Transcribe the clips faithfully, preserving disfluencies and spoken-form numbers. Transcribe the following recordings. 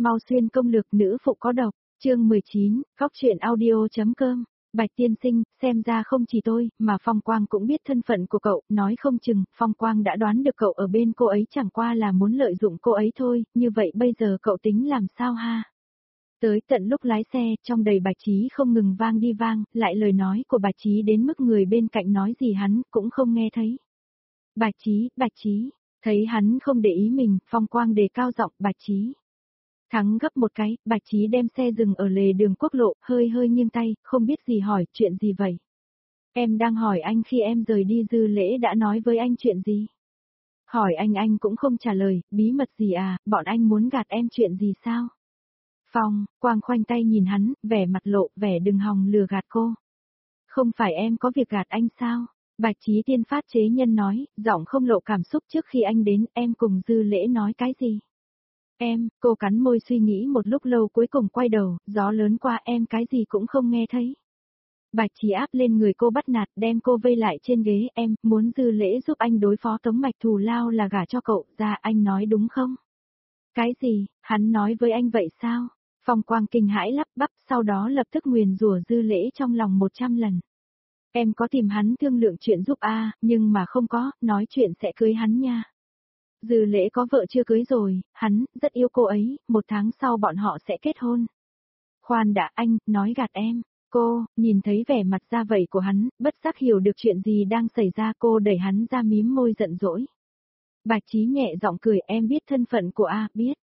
Mau xuyên công lược nữ phụ có độc, chương mười chín, khóc chuyện audio.com. Bạch tiên sinh, xem ra không chỉ tôi, mà Phong Quang cũng biết thân phận của cậu, nói không chừng, Phong Quang đã đoán được cậu ở bên cô ấy chẳng qua là muốn lợi dụng cô ấy thôi, như vậy bây giờ cậu tính làm sao ha? Tới tận lúc lái xe, trong đầy Bạch Trí không ngừng vang đi vang, lại lời nói của Bạch Trí đến mức người bên cạnh nói gì hắn cũng không nghe thấy. Bạch Trí, Bạch Trí, thấy hắn không để ý mình, Phong Quang đề cao giọng, Bạch Trí. Thắng gấp một cái, Bạch Trí đem xe dừng ở lề đường quốc lộ, hơi hơi nghiêng tay, không biết gì hỏi, chuyện gì vậy? Em đang hỏi anh khi em rời đi Dư Lễ đã nói với anh chuyện gì? Hỏi anh anh cũng không trả lời, bí mật gì à, bọn anh muốn gạt em chuyện gì sao? Phong, Quang khoanh tay nhìn hắn, vẻ mặt lộ, vẻ đừng hòng lừa gạt cô. Không phải em có việc gạt anh sao? Bạch Trí tiên phát chế nhân nói, giọng không lộ cảm xúc trước khi anh đến, em cùng Dư Lễ nói cái gì? Em, cô cắn môi suy nghĩ một lúc lâu cuối cùng quay đầu, gió lớn qua em cái gì cũng không nghe thấy. Bạch Trí áp lên người cô bắt nạt đem cô vây lại trên ghế, em, muốn Dư Lễ giúp anh đối phó Tống Mạch thù lao là gả cho cậu, ra anh nói đúng không? Cái gì, hắn nói với anh vậy sao? Phong Quang kinh hãi lắp bắp, sau đó lập tức nguyền rủa Dư Lễ trong lòng một trăm lần. Em có tìm hắn thương lượng chuyện giúp a, nhưng mà không có, nói chuyện sẽ cưới hắn nha. Dư Lễ có vợ chưa cưới rồi, hắn, rất yêu cô ấy, một tháng sau bọn họ sẽ kết hôn. Khoan đã anh, nói gạt em, cô, nhìn thấy vẻ mặt ra vậy của hắn, bất giác hiểu được chuyện gì đang xảy ra cô đẩy hắn ra mím môi giận dỗi. Bạch Trí nhẹ giọng cười em biết thân phận của A, biết.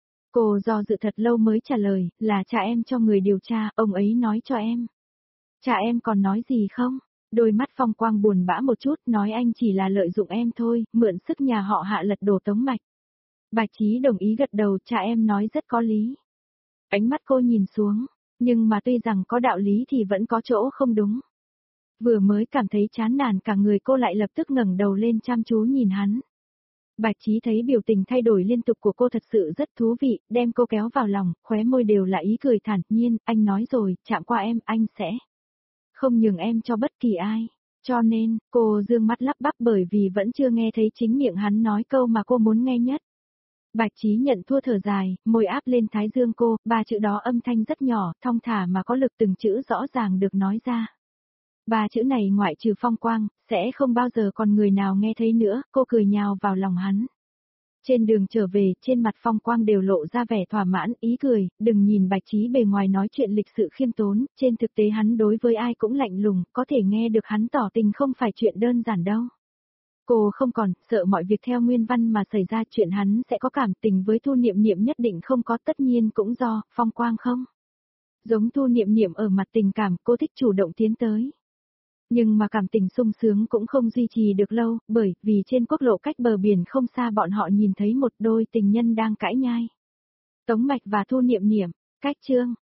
Cô do dự thật lâu mới trả lời, là cha em cho người điều tra, ông ấy nói cho em. Cha em còn nói gì không? Đôi mắt Phong Quang buồn bã một chút, nói anh chỉ là lợi dụng em thôi, mượn sức nhà họ Hạ lật đổ Tống Mạch. Bạch Trí đồng ý gật đầu, cha em nói rất có lý. Ánh mắt cô nhìn xuống, nhưng mà tuy rằng có đạo lý thì vẫn có chỗ không đúng. Vừa mới cảm thấy chán nản cả người cô lại lập tức ngẩng đầu lên chăm chú nhìn hắn. Bạch Trí thấy biểu tình thay đổi liên tục của cô thật sự rất thú vị, đem cô kéo vào lòng, khóe môi đều là ý cười thản nhiên, anh nói rồi, chạm qua em, anh sẽ không nhường em cho bất kỳ ai. Cho nên, cô dương mắt lắp bắp bởi vì vẫn chưa nghe thấy chính miệng hắn nói câu mà cô muốn nghe nhất. Bạch Trí nhận thua thở dài, môi áp lên thái dương cô, ba chữ đó âm thanh rất nhỏ, thong thả mà có lực từng chữ rõ ràng được nói ra. Ba chữ này ngoại trừ Phong Quang, sẽ không bao giờ còn người nào nghe thấy nữa, cô cười nhào vào lòng hắn. Trên đường trở về, trên mặt Phong Quang đều lộ ra vẻ thỏa mãn, ý cười, đừng nhìn Bạch Trí bề ngoài nói chuyện lịch sự khiêm tốn, trên thực tế hắn đối với ai cũng lạnh lùng, có thể nghe được hắn tỏ tình không phải chuyện đơn giản đâu. Cô không còn sợ mọi việc theo nguyên văn mà xảy ra, chuyện hắn sẽ có cảm tình với Thu Niệm Niệm nhất định không có, tất nhiên cũng do Phong Quang không. Giống Thu Niệm Niệm ở mặt tình cảm, cô thích chủ động tiến tới. Nhưng mà cảm tình sung sướng cũng không duy trì được lâu, bởi vì trên quốc lộ cách bờ biển không xa bọn họ nhìn thấy một đôi tình nhân đang cãi nhai. Tống Mạch và Thu Niệm Niệm, cách chương.